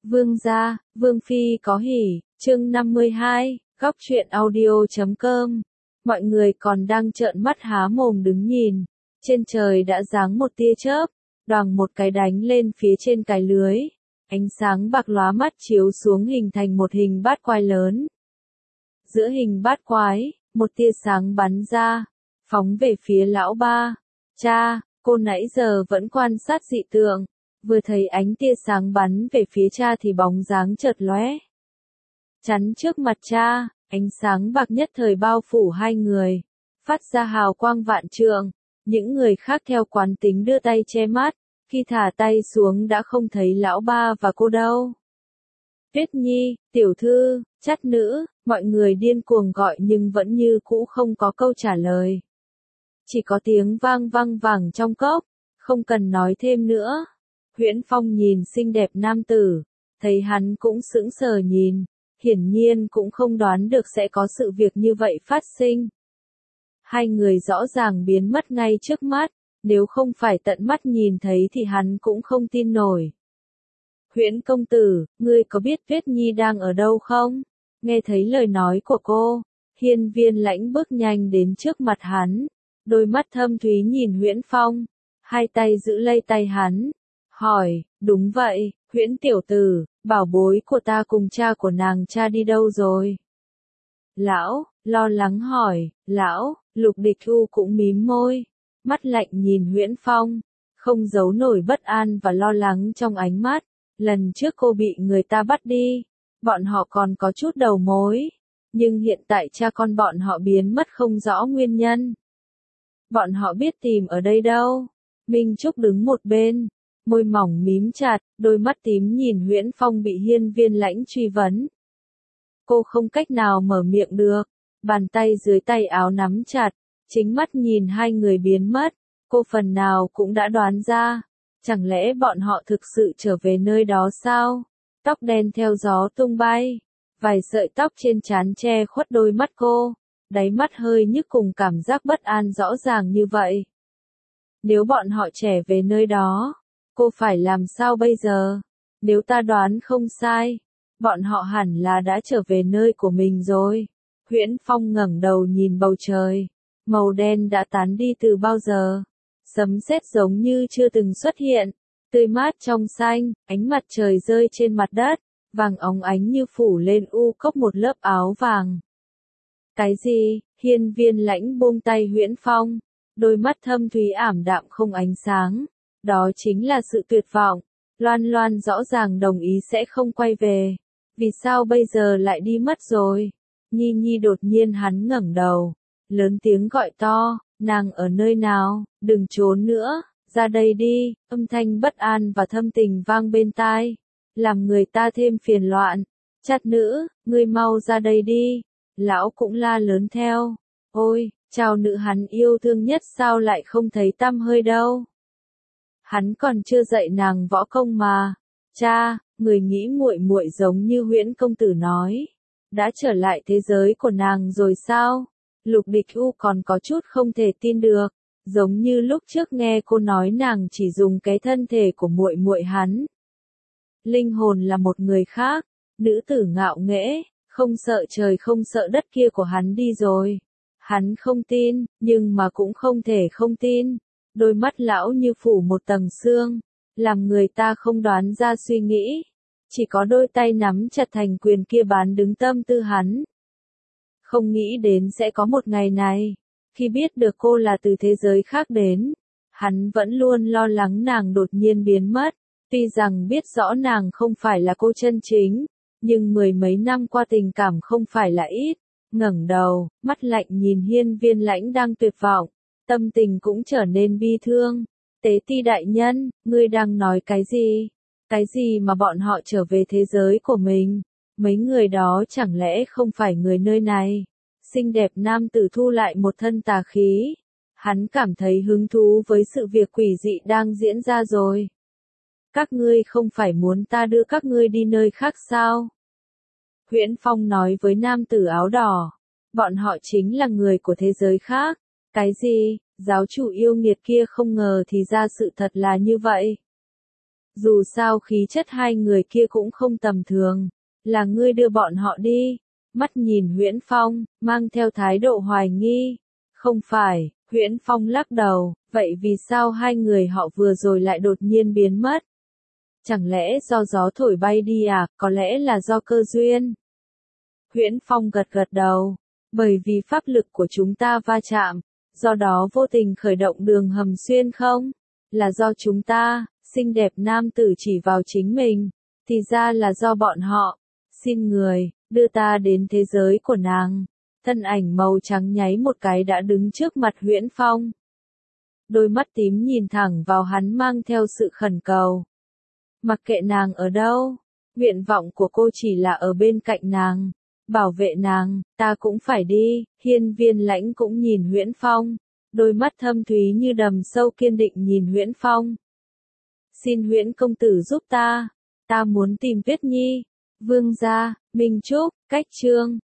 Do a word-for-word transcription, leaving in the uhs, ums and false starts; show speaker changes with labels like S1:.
S1: Vương gia, Vương phi có hỉ, chương năm mươi hai, góc truyện audio chấm com. Mọi người còn đang trợn mắt há mồm đứng nhìn. Trên trời đã giáng một tia chớp, đoàng một cái đánh lên phía trên cái lưới. Ánh sáng bạc lóa mắt chiếu xuống hình thành một hình bát quái lớn. Giữa hình bát quái, một tia sáng bắn ra, phóng về phía lão ba. Cha, cô nãy giờ vẫn quan sát dị tượng. Vừa thấy ánh tia sáng bắn về phía cha thì bóng dáng chợt lóe. Chắn trước mặt cha, ánh sáng bạc nhất thời bao phủ hai người, phát ra hào quang vạn trượng. Những người khác theo quán tính đưa tay che mắt, khi thả tay xuống đã không thấy lão ba và cô đâu. Tuyết Nhi, tiểu thư, chắt nữ, mọi người điên cuồng gọi nhưng vẫn như cũ không có câu trả lời. Chỉ có tiếng vang vang vẳng trong cốc, không cần nói thêm nữa. Huyễn Phong nhìn xinh đẹp nam tử, thấy hắn cũng sững sờ nhìn, hiển nhiên cũng không đoán được sẽ có sự việc như vậy phát sinh. Hai người rõ ràng biến mất ngay trước mắt, nếu không phải tận mắt nhìn thấy thì hắn cũng không tin nổi. Huyễn công tử, ngươi có biết Tuyết Nhi đang ở đâu không? Nghe thấy lời nói của cô, Hiên Viên Lãnh bước nhanh đến trước mặt hắn, đôi mắt thâm thúy nhìn Huyễn Phong, hai tay giữ lấy tay hắn, hỏi, đúng vậy, Huyễn tiểu tử, bảo bối của ta cùng cha của nàng cha đi đâu rồi? Lão, lo lắng hỏi, lão, Lục Địch Thu cũng mím môi, mắt lạnh nhìn Huyễn Phong, không giấu nổi bất an và lo lắng trong ánh mắt. Lần trước cô bị người ta bắt đi, bọn họ còn có chút đầu mối, nhưng hiện tại cha con bọn họ biến mất không rõ nguyên nhân. Bọn họ biết tìm ở đây đâu? Minh Trúc đứng một bên, môi mỏng mím chặt, đôi mắt tím nhìn Huyễn Phong bị Hiên Viên Lãnh truy vấn. Cô không cách nào mở miệng được, bàn tay dưới tay áo nắm chặt, chính mắt nhìn hai người biến mất, cô phần nào cũng đã đoán ra. Chẳng lẽ bọn họ thực sự trở về nơi đó sao? Tóc đen theo gió tung bay, vài sợi tóc trên trán che khuất đôi mắt cô, đáy mắt hơi nhức cùng cảm giác bất an rõ ràng như vậy. Nếu bọn họ trẻ về nơi đó, cô phải làm sao bây giờ? Nếu ta đoán không sai, bọn họ hẳn là đã trở về nơi của mình rồi. Huyễn Phong ngẩng đầu nhìn bầu trời, màu đen đã tán đi từ bao giờ. Sấm sét giống như chưa từng xuất hiện, tươi mát trong xanh, ánh mặt trời rơi trên mặt đất, vàng óng ánh như phủ lên u cốc một lớp áo vàng. Cái gì? Hiên Viên Lãnh buông tay Huyễn Phong, đôi mắt thâm thúy ảm đạm không ánh sáng. Đó chính là sự tuyệt vọng. Loan Loan rõ ràng đồng ý sẽ không quay về. Vì sao bây giờ lại đi mất rồi? Nhi Nhi đột nhiên hắn ngẩng đầu, lớn tiếng gọi to. Nàng ở nơi nào, đừng trốn nữa, ra đây đi, âm thanh bất an và thâm tình vang bên tai, làm người ta thêm phiền loạn. Chát nữ, ngươi mau ra đây đi, lão cũng la lớn theo, ôi, chào nữ hắn yêu thương nhất sao lại không thấy tăm hơi đâu. Hắn còn chưa dạy nàng võ công mà, cha, người nghĩ muội muội giống như Huyễn công tử nói, đã trở lại thế giới của nàng rồi sao? Lục Địch U còn có chút không thể tin được, giống như lúc trước nghe cô nói nàng chỉ dùng cái thân thể của muội muội hắn. Linh hồn là một người khác, nữ tử ngạo nghễ, không sợ trời không sợ đất kia của hắn đi rồi. Hắn không tin, nhưng mà cũng không thể không tin. Đôi mắt lão như phủ một tầng sương, làm người ta không đoán ra suy nghĩ. Chỉ có đôi tay nắm chặt thành quyền kia bán đứng tâm tư hắn. Không nghĩ đến sẽ có một ngày này, khi biết được cô là từ thế giới khác đến, hắn vẫn luôn lo lắng nàng đột nhiên biến mất, tuy rằng biết rõ nàng không phải là cô chân chính, nhưng mười mấy năm qua tình cảm không phải là ít, ngẩng đầu, mắt lạnh nhìn Hiên Viên Lãnh đang tuyệt vọng, tâm tình cũng trở nên bi thương. Tế Ti đại nhân, ngươi đang nói cái gì? Cái gì mà bọn họ trở về thế giới của mình? Mấy người đó chẳng lẽ không phải người nơi này? Xinh đẹp nam tử thu lại một thân tà khí. Hắn cảm thấy hứng thú với sự việc quỷ dị đang diễn ra rồi. Các ngươi không phải muốn ta đưa các ngươi đi nơi khác sao? Huyễn Phong nói với nam tử áo đỏ. Bọn họ chính là người của thế giới khác. Cái gì? Giáo chủ yêu nghiệt kia không ngờ thì ra sự thật là như vậy. Dù sao khí chất hai người kia cũng không tầm thường. Là ngươi đưa bọn họ đi. Mắt nhìn Huyễn Phong, mang theo thái độ hoài nghi. Không phải, Huyễn Phong lắc đầu, vậy vì sao hai người họ vừa rồi lại đột nhiên biến mất? Chẳng lẽ do gió thổi bay đi à, có lẽ là do cơ duyên. Huyễn Phong gật gật đầu, bởi vì pháp lực của chúng ta va chạm, do đó vô tình khởi động đường hầm xuyên không? Là do chúng ta, xinh đẹp nam tử chỉ vào chính mình, thì ra là do bọn họ. Xin người, đưa ta đến thế giới của nàng. Thân ảnh màu trắng nháy một cái đã đứng trước mặt Huyễn Phong. Đôi mắt tím nhìn thẳng vào hắn mang theo sự khẩn cầu. Mặc kệ nàng ở đâu, nguyện vọng của cô chỉ là ở bên cạnh nàng, bảo vệ nàng, ta cũng phải đi. Hiên Viên Lãnh cũng nhìn Huyễn Phong, đôi mắt thâm thúy như đầm sâu kiên định nhìn Huyễn Phong. Xin Huyễn công tử giúp ta, ta muốn tìm Tuyết Nhi. Vương gia, Minh Trúc, Cách Trương.